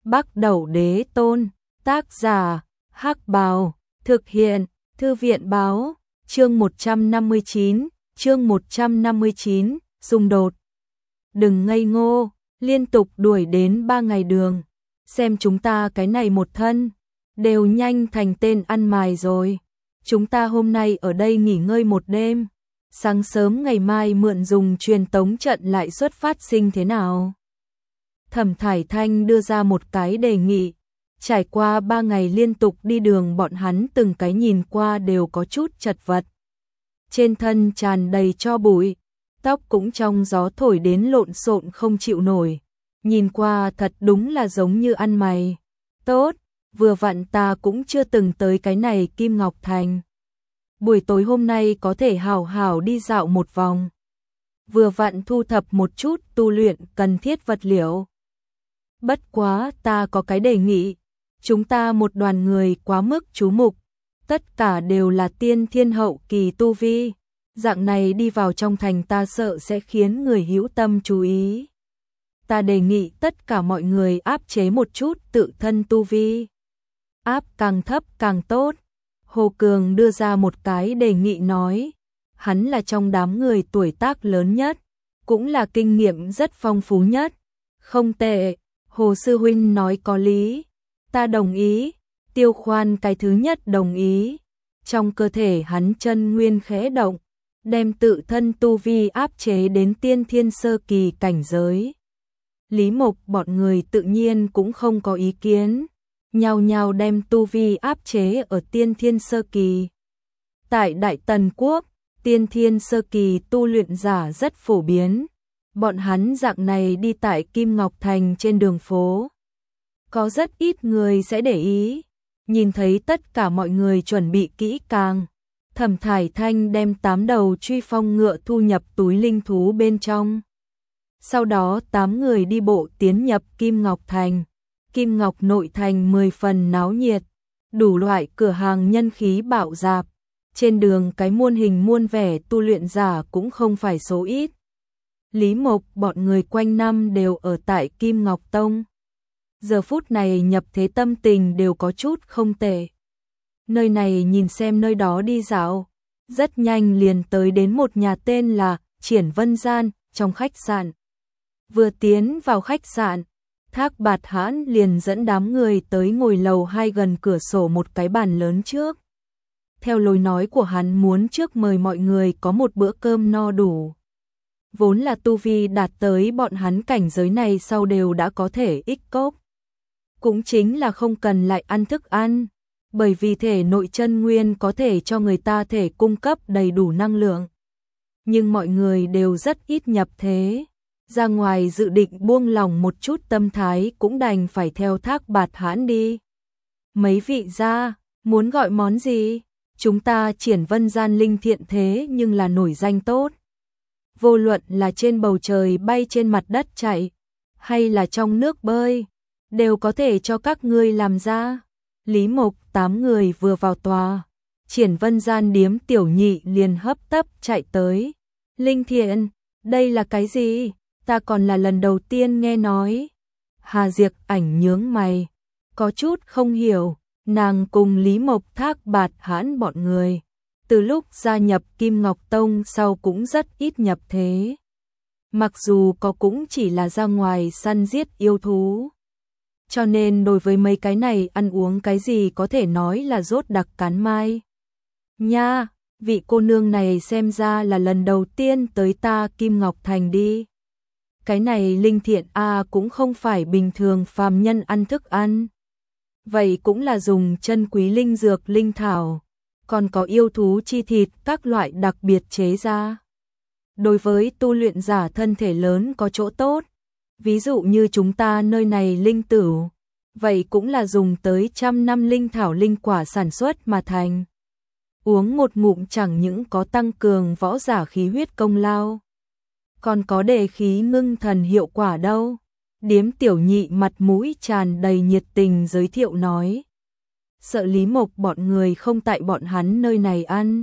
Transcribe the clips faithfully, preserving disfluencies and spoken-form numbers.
Bắc Đẩu Đế Tôn, tác giả, Hắc Bào, thực hiện, Thư viện báo, chương một trăm năm mươi chín, chương một trăm năm mươi chín, xung đột. Đừng ngây ngô, liên tục đuổi đến ba ngày đường, xem chúng ta cái này một thân, đều nhanh thành tên ăn mày rồi. Chúng ta hôm nay ở đây nghỉ ngơi một đêm, sáng sớm ngày mai mượn dùng truyền tống trận lại xuất phát sinh thế nào? Thẩm Thải Thanh đưa ra một cái đề nghị. Trải qua ba ngày liên tục đi đường, bọn hắn từng cái nhìn qua đều có chút chật vật. Trên thân tràn đầy tro bụi, tóc cũng trong gió thổi đến lộn xộn không chịu nổi. Nhìn qua thật đúng là giống như ăn mày. Tốt, vừa vặn ta cũng chưa từng tới cái này Kim Ngọc Thành. Buổi tối hôm nay có thể hào hào đi dạo một vòng. Vừa vặn thu thập một chút tu luyện cần thiết vật liệu. Bất quá ta có cái đề nghị. Chúng ta một đoàn người quá mức chú mục, tất cả đều là tiên thiên hậu kỳ tu vi, dạng này đi vào trong thành ta sợ sẽ khiến người hữu tâm chú ý. Ta đề nghị tất cả mọi người áp chế một chút tự thân tu vi. Áp càng thấp càng tốt. Hồ Cường đưa ra một cái đề nghị nói, hắn là trong đám người tuổi tác lớn nhất, cũng là kinh nghiệm rất phong phú nhất. Không tệ, Hồ Sư Huynh nói có lý. Ta đồng ý, Tiêu Khoan cái thứ nhất đồng ý. Trong cơ thể hắn chân nguyên khẽ động, đem tự thân tu vi áp chế đến tiên thiên sơ kỳ cảnh giới. Lý Mộc bọn người tự nhiên cũng không có ý kiến, nhao nhao đem tu vi áp chế ở tiên thiên sơ kỳ. Tại Đại Tần Quốc, tiên thiên sơ kỳ tu luyện giả rất phổ biến. Bọn hắn dạng này đi tại Kim Ngọc Thành trên đường phố, có rất ít người sẽ để ý. Nhìn thấy tất cả mọi người chuẩn bị kỹ càng, Thẩm Thải Thanh đem tám đầu truy phong ngựa thu nhập túi linh thú bên trong. Sau đó tám người đi bộ tiến nhập Kim Ngọc Thành. Kim Ngọc nội thành mười phần náo nhiệt, đủ loại cửa hàng nhân khí bạo dạp. Trên đường cái muôn hình muôn vẻ tu luyện giả cũng không phải số ít. Lý Mộc bọn người quanh năm đều ở tại Kim Ngọc Tông. Giờ phút này nhập thế tâm tình đều có chút không tệ. Nơi này nhìn xem nơi đó đi dạo. Rất nhanh liền tới đến một nhà tên là Triển Vân Gian trong khách sạn. Vừa tiến vào khách sạn, Thác Bạt Hãn liền dẫn đám người tới ngồi lầu hai gần cửa sổ một cái bàn lớn trước. Theo lối nói của hắn muốn trước mời mọi người có một bữa cơm no đủ. Vốn là tu vi đạt tới bọn hắn cảnh giới này sau đều đã có thể ích cốc. Cũng chính là không cần lại ăn thức ăn, bởi vì thể nội chân nguyên có thể cho người ta thể cung cấp đầy đủ năng lượng. Nhưng mọi người đều rất ít nhập thế, ra ngoài dự định buông lòng một chút tâm thái cũng đành phải theo Thác Bạt Hãn đi. Mấy vị gia, muốn gọi món gì? Chúng ta Triển Vân Gian linh thiện thế nhưng là nổi danh tốt. Vô luận là trên bầu trời bay trên mặt đất chạy, hay là trong nước bơi, đều có thể cho các ngươi làm ra. Lý Mộc tám người vừa vào tòa, Triển Vân Gian điếm tiểu nhị liền hấp tấp chạy tới. Linh thiện, đây là cái gì? Ta còn là lần đầu tiên nghe nói. Hà Diệp Ảnh nhướng mày, có chút không hiểu. Nàng cùng Lý Mộc Thác Bạt Hãn bọn người, từ lúc gia nhập Kim Ngọc Tông sau cũng rất ít nhập thế. Mặc dù có cũng chỉ là ra ngoài săn giết yêu thú. Cho nên đối với mấy cái này ăn uống cái gì có thể nói là rốt đặc cán mai. Nha, vị cô nương này xem ra là lần đầu tiên tới ta Kim Ngọc Thành đi. Cái này linh thiện a cũng không phải bình thường phàm nhân ăn thức ăn. Vậy cũng là dùng chân quý linh dược linh thảo, còn có yêu thú chi thịt các loại đặc biệt chế ra. Đối với tu luyện giả thân thể lớn có chỗ tốt, ví dụ như chúng ta nơi này linh tửu, vậy cũng là dùng tới trăm năm linh thảo linh quả sản xuất mà thành. Uống một ngụm chẳng những có tăng cường võ giả khí huyết công lao, còn có đề khí ngưng thần hiệu quả đâu. Điếm tiểu nhị mặt mũi tràn đầy nhiệt tình giới thiệu nói. Sợ Lý Mộc bọn người không tại bọn hắn nơi này ăn.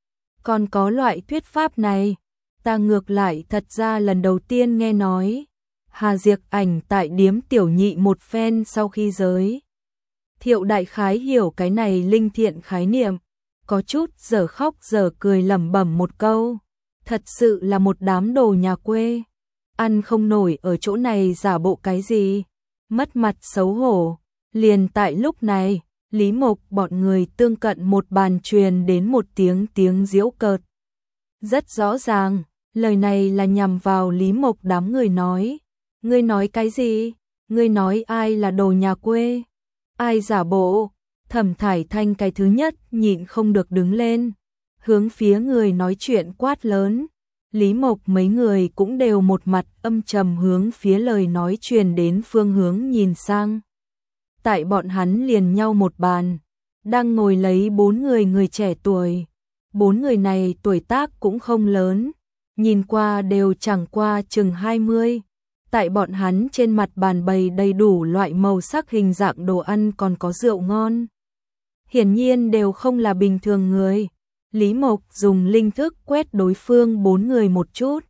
Còn có loại thuyết pháp này, ta ngược lại thật ra lần đầu tiên nghe nói. Hà Diệc Ảnh tại điếm tiểu nhị một phen sau khi giới thiệu đại khái hiểu cái này linh thiện khái niệm, có chút giờ khóc giờ cười lẩm bẩm một câu, thật sự là một đám đồ nhà quê, ăn không nổi ở chỗ này giả bộ cái gì, mất mặt xấu hổ. Liền tại lúc này, Lý Mộc bọn người tương cận một bàn truyền đến một tiếng tiếng giễu cợt. Rất rõ ràng, lời này là nhằm vào Lý Mộc đám người nói. Ngươi nói cái gì? Ngươi nói ai là đồ nhà quê? Ai giả bộ? Thẩm Thải Thanh cái thứ nhất nhịn không được đứng lên, hướng phía người nói chuyện quát lớn. Lý Mộc mấy người cũng đều một mặt âm trầm hướng phía lời nói truyền đến phương hướng nhìn sang. Tại bọn hắn liền nhau một bàn, đang ngồi lấy bốn người người trẻ tuổi. Bốn người này tuổi tác cũng không lớn, nhìn qua đều chẳng qua chừng hai mươi. Tại bọn hắn trên mặt bàn bày đầy đủ loại màu sắc hình dạng đồ ăn còn có rượu ngon. Hiển nhiên đều không là bình thường người. Lý Mộc dùng linh thức quét đối phương bốn người một chút.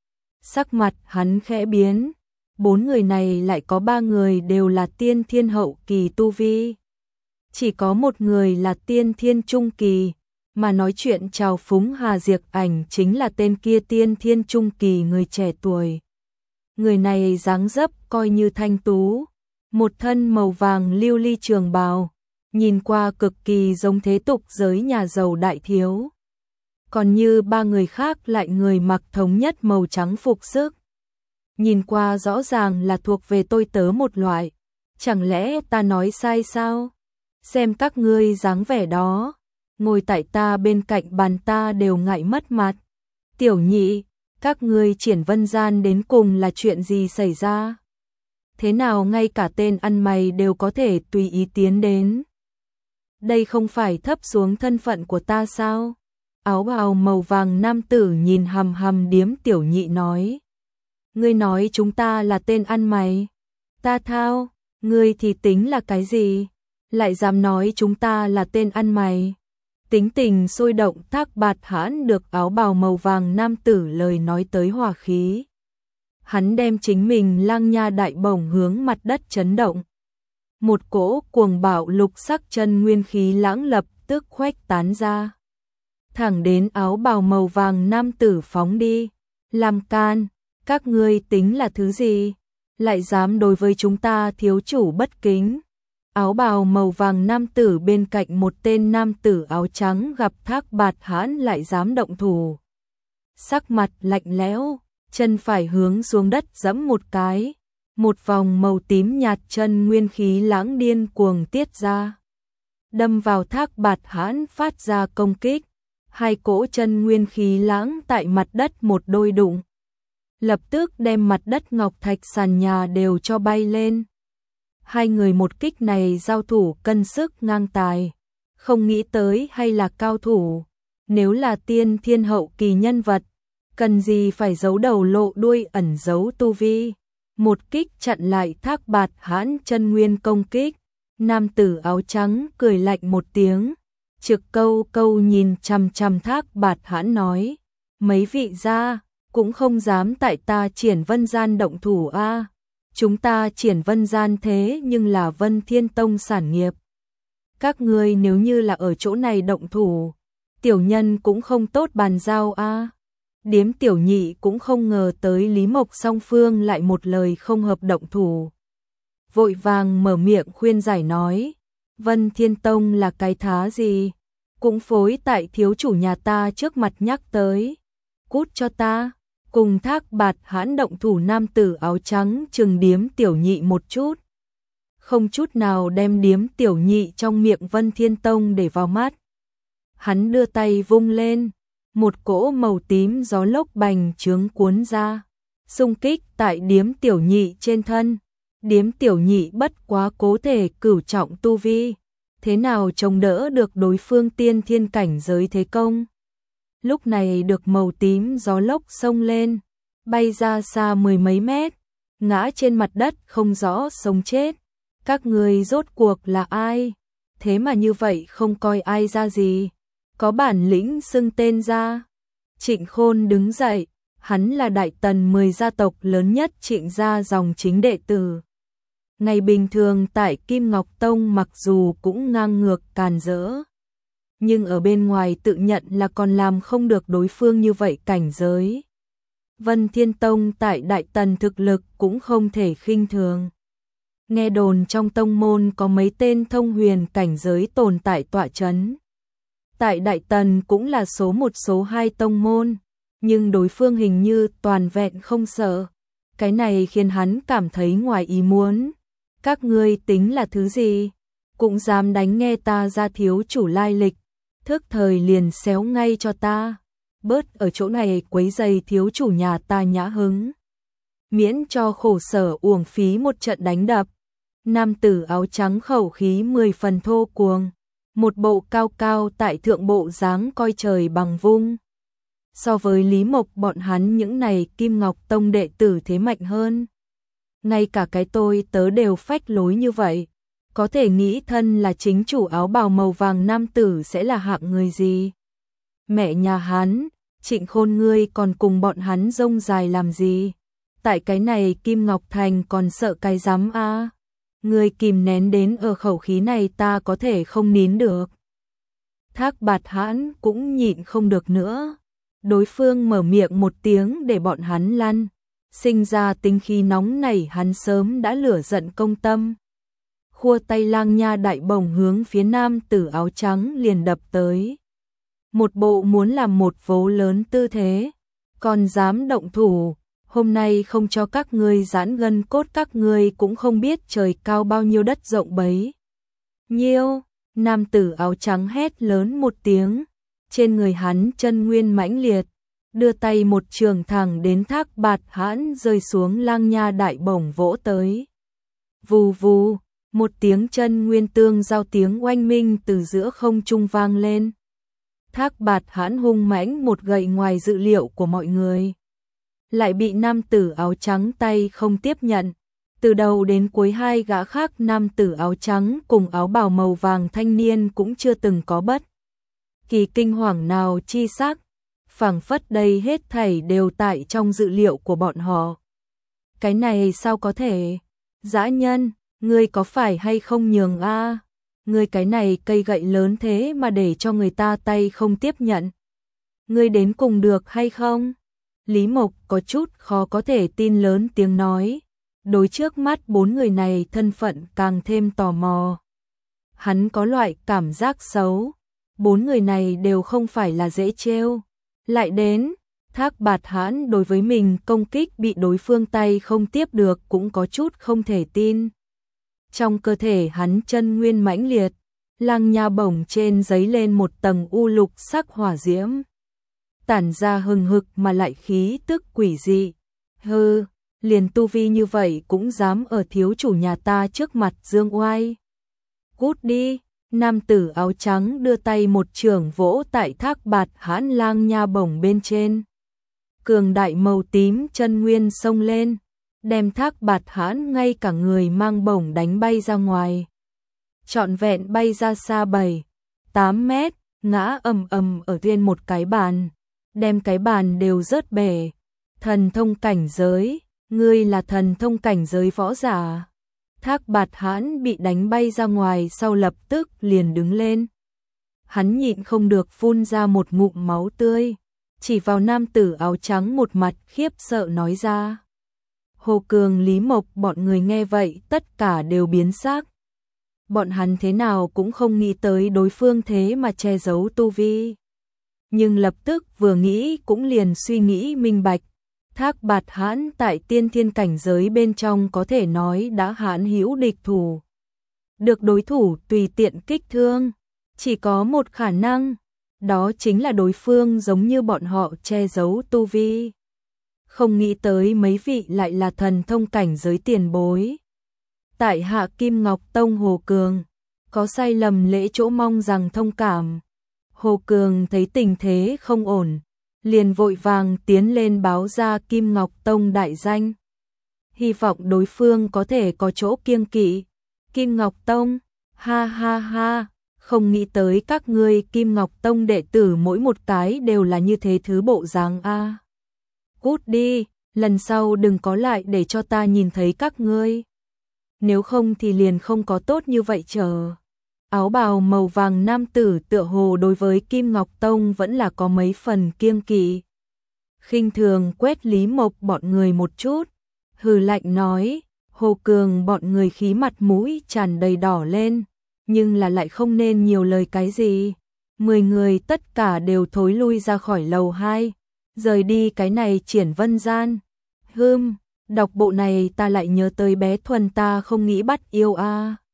Sắc mặt hắn khẽ biến. Bốn người này lại có ba người đều là tiên thiên hậu kỳ tu vi. Chỉ có một người là tiên thiên trung kỳ, mà nói chuyện chào phúng Hà Diệc Ảnh chính là tên kia tiên thiên trung kỳ người trẻ tuổi. Người này dáng dấp coi như thanh tú, một thân màu vàng lưu ly trường bào, nhìn qua cực kỳ giống thế tục giới nhà giàu đại thiếu. Còn như ba người khác lại người mặc thống nhất màu trắng phục sức. Nhìn qua rõ ràng là thuộc về tôi tớ một loại. Chẳng lẽ ta nói sai sao? Xem các ngươi dáng vẻ đó, ngồi tại ta bên cạnh bàn ta đều ngại mất mặt. Tiểu nhị, các ngươi Triển Vân Gian đến cùng là chuyện gì xảy ra? Thế nào ngay cả tên ăn mày đều có thể tùy ý tiến đến? Đây không phải thấp xuống thân phận của ta sao? Áo bào màu vàng nam tử nhìn hằm hằm điếm tiểu nhị nói. Ngươi nói chúng ta là tên ăn mày. Ta thao, ngươi thì tính là cái gì? Lại dám nói chúng ta là tên ăn mày. Tính tình sôi động Thác Bạt Hãn được áo bào màu vàng nam tử lời nói tới hòa khí. Hắn đem chính mình lang nha đại bổng hướng mặt đất chấn động. Một cỗ cuồng bạo lục sắc chân nguyên khí lãng lập tức khuếch tán ra. Thẳng đến áo bào màu vàng nam tử phóng đi. Làm can, các ngươi tính là thứ gì? Lại dám đối với chúng ta thiếu chủ bất kính. Áo bào màu vàng nam tử bên cạnh một tên nam tử áo trắng gặp Thác Bạt Hãn lại dám động thủ. Sắc mặt lạnh lẽo, chân phải hướng xuống đất giẫm một cái. Một vòng màu tím nhạt chân nguyên khí lãng điên cuồng tiết ra. Đâm vào Thác Bạt Hãn phát ra công kích. Hai cỗ chân nguyên khí lãng tại mặt đất một đôi đụng. Lập tức đem mặt đất ngọc thạch sàn nhà đều cho bay lên. Hai người một kích này giao thủ cân sức ngang tài. Không nghĩ tới hay là cao thủ. Nếu là tiên thiên hậu kỳ nhân vật, cần gì phải giấu đầu lộ đuôi ẩn giấu tu vi. Một kích chặn lại Thác Bạt Hãn chân nguyên công kích. Nam tử áo trắng cười lạnh một tiếng. Trực câu câu nhìn chằm chằm Thác Bạt Hãn nói. Mấy vị gia cũng không dám tại ta Triển Vân Gian động thủ a. Chúng ta Triển Vân Gian thế nhưng là Vân Thiên Tông sản nghiệp. Các ngươi nếu như là ở chỗ này động thủ, tiểu nhân cũng không tốt bàn giao a. Điếm tiểu nhị cũng không ngờ tới Lý Mộc song phương lại một lời không hợp động thủ. Vội vàng mở miệng khuyên giải nói, Vân Thiên Tông là cái thá gì? Cũng phối tại thiếu chủ nhà ta trước mặt nhắc tới. Cút cho ta. Cùng Thác Bạt Hãn động thủ nam tử áo trắng trừng điếm tiểu nhị một chút. Không chút nào đem điếm tiểu nhị trong miệng Vân Thiên Tông để vào mắt. Hắn đưa tay vung lên, một cỗ màu tím gió lốc bành trướng cuốn ra, xung kích tại điếm tiểu nhị trên thân. Điếm tiểu nhị bất quá cố thể cửu trọng tu vi, thế nào chống đỡ được đối phương tiên thiên cảnh giới thế công. Lúc này được màu tím gió lốc xông lên, bay ra xa mười mấy mét, ngã trên mặt đất không rõ sống chết. Các người rốt cuộc là ai? Thế mà như vậy không coi ai ra gì, có bản lĩnh xưng tên ra. Trịnh Khôn đứng dậy, Hắn là đại tần mười gia tộc lớn nhất Trịnh gia dòng chính đệ tử. Ngày bình thường tại Kim Ngọc Tông mặc dù cũng ngang ngược càn rỡ, nhưng ở bên ngoài tự nhận là còn làm không được đối phương như vậy cảnh giới. Vân Thiên Tông tại Đại Tần thực lực cũng không thể khinh thường. Nghe đồn trong tông môn có mấy tên thông huyền cảnh giới tồn tại tọa chấn. Tại Đại Tần cũng là số một số hai tông môn, nhưng đối phương hình như toàn vẹn không sợ. Cái này khiến hắn cảm thấy ngoài ý muốn. Các ngươi tính là thứ gì? Cũng dám đánh nghe ta ra thiếu chủ lai lịch, thức thời liền xéo ngay cho ta. Bớt ở chỗ này quấy rầy thiếu chủ nhà ta nhã hứng. Miễn cho khổ sở uổng phí một trận đánh đập. Nam tử áo trắng khẩu khí mười phần thô cuồng, một bộ cao cao tại thượng bộ dáng coi trời bằng vung. So với Lý Mộc bọn hắn những này Kim Ngọc Tông đệ tử thế mạnh hơn. Ngay cả cái tôi tớ đều phách lối như vậy. Có thể nghĩ thân là chính chủ áo bào màu vàng nam tử sẽ là hạng người gì? Mẹ nhà hắn, Trịnh Khôn ngươi còn cùng bọn hắn rông dài làm gì? Tại cái này Kim Ngọc Thành còn sợ cái dám a? À? Ngươi kìm nén đến ở khẩu khí này ta có thể không nín được. Thác Bạt Hãn cũng nhịn không được nữa. Đối phương mở miệng một tiếng để bọn hắn lăn. Sinh ra tính khí nóng nảy hắn sớm đã lửa giận công tâm. Khua tay lang nha đại bổng hướng phía nam tử áo trắng liền đập tới. Một bộ muốn làm một vố lớn tư thế. Còn dám động thủ, hôm nay không cho các ngươi giãn gân cốt các ngươi cũng không biết trời cao bao nhiêu đất rộng bấy. Nhiêu, nam tử áo trắng hét lớn một tiếng. Trên người hắn chân nguyên mãnh liệt. Đưa tay một trường thẳng đến Thác Bạt Hãn rơi xuống lang nha đại bổng vỗ tới. Vù vù, một tiếng chân nguyên tương giao tiếng oanh minh từ giữa không trung vang lên. Thác Bạt Hãn hung mãnh một gậy ngoài dự liệu của mọi người. Lại bị nam tử áo trắng tay không tiếp nhận. Từ đầu đến cuối hai gã khác nam tử áo trắng cùng áo bào màu vàng thanh niên cũng chưa từng có bất kỳ kinh hoàng nào chi sắc. Phảng phất đây hết thảy đều tại trong dự liệu của bọn họ. Cái này sao có thể? Dã nhân, ngươi có phải hay không nhường a? À? Ngươi cái này cây gậy lớn thế mà để cho người ta tay không tiếp nhận. Ngươi đến cùng được hay không? Lý Mộc có chút khó có thể tin lớn tiếng nói. Đối trước mắt bốn người này thân phận càng thêm tò mò. Hắn có loại cảm giác xấu. Bốn người này đều không phải là dễ trêu. Lại đến, Thác Bạt Hãn đối với mình công kích bị đối phương tay không tiếp được cũng có chút không thể tin. Trong cơ thể hắn chân nguyên mãnh liệt, lang nha bổng trên giấy lên một tầng u lục sắc hỏa diễm. Tản ra hừng hực mà lại khí tức quỷ dị. Hừ, liền tu vi như vậy cũng dám ở thiếu chủ nhà ta trước mặt dương oai. Cút đi! Nam tử áo trắng đưa tay một trường vỗ tại Thác Bạt Hãn lang nha bổng bên trên. Cường đại màu tím chân nguyên xông lên, đem Thác Bạt Hãn ngay cả người mang bổng đánh bay ra ngoài. Trọn vẹn bay ra xa bảy, tám mét, ngã ầm ầm ở trên một cái bàn, đem cái bàn đều rớt bể. Thần thông cảnh giới, ngươi là thần thông cảnh giới võ giả. Thác Bạt Hãn bị đánh bay ra ngoài sau lập tức liền đứng lên. Hắn nhịn không được phun ra một ngụm máu tươi, chỉ vào nam tử áo trắng một mặt khiếp sợ nói ra. Hồ Cường, Lý Mộc bọn người nghe vậy tất cả đều biến sắc. Bọn hắn thế nào cũng không nghĩ tới đối phương thế mà che giấu tu vi. Nhưng lập tức vừa nghĩ cũng liền suy nghĩ minh bạch. Thác Bạt Hãn tại tiên thiên cảnh giới bên trong có thể nói đã hãn hữu địch thủ. Được đối thủ tùy tiện kích thương. Chỉ có một khả năng, đó chính là đối phương giống như bọn họ che giấu tu vi. Không nghĩ tới mấy vị lại là thần thông cảnh giới tiền bối. Tại hạ Kim Ngọc Tông Hồ Cường, có sai lầm lễ chỗ mong rằng thông cảm. Hồ Cường thấy tình thế không ổn, liền vội vàng tiến lên báo ra Kim Ngọc Tông đại danh. Hy vọng đối phương có thể có chỗ kiêng kỵ. Kim Ngọc Tông, ha ha ha, không nghĩ tới các ngươi Kim Ngọc Tông đệ tử mỗi một cái đều là như thế thứ bộ dáng a. cút đi, lần sau đừng có lại để cho ta nhìn thấy các ngươi. Nếu không thì liền không có tốt như vậy chờ. Áo bào màu vàng nam tử tựa hồ đối với Kim Ngọc Tông vẫn là có mấy phần kiêng kỵ. Khinh thường quét Lý Mộc bọn người một chút, hừ lạnh nói, Hồ Cường bọn người khí mặt mũi tràn đầy đỏ lên, nhưng là lại không nên nhiều lời cái gì. Mười người tất cả đều thối lui ra khỏi lầu hai, rời đi cái này Triển Vân gian. Hưm, đọc bộ này ta lại nhớ tới bé Thuần ta không nghĩ bắt yêu a.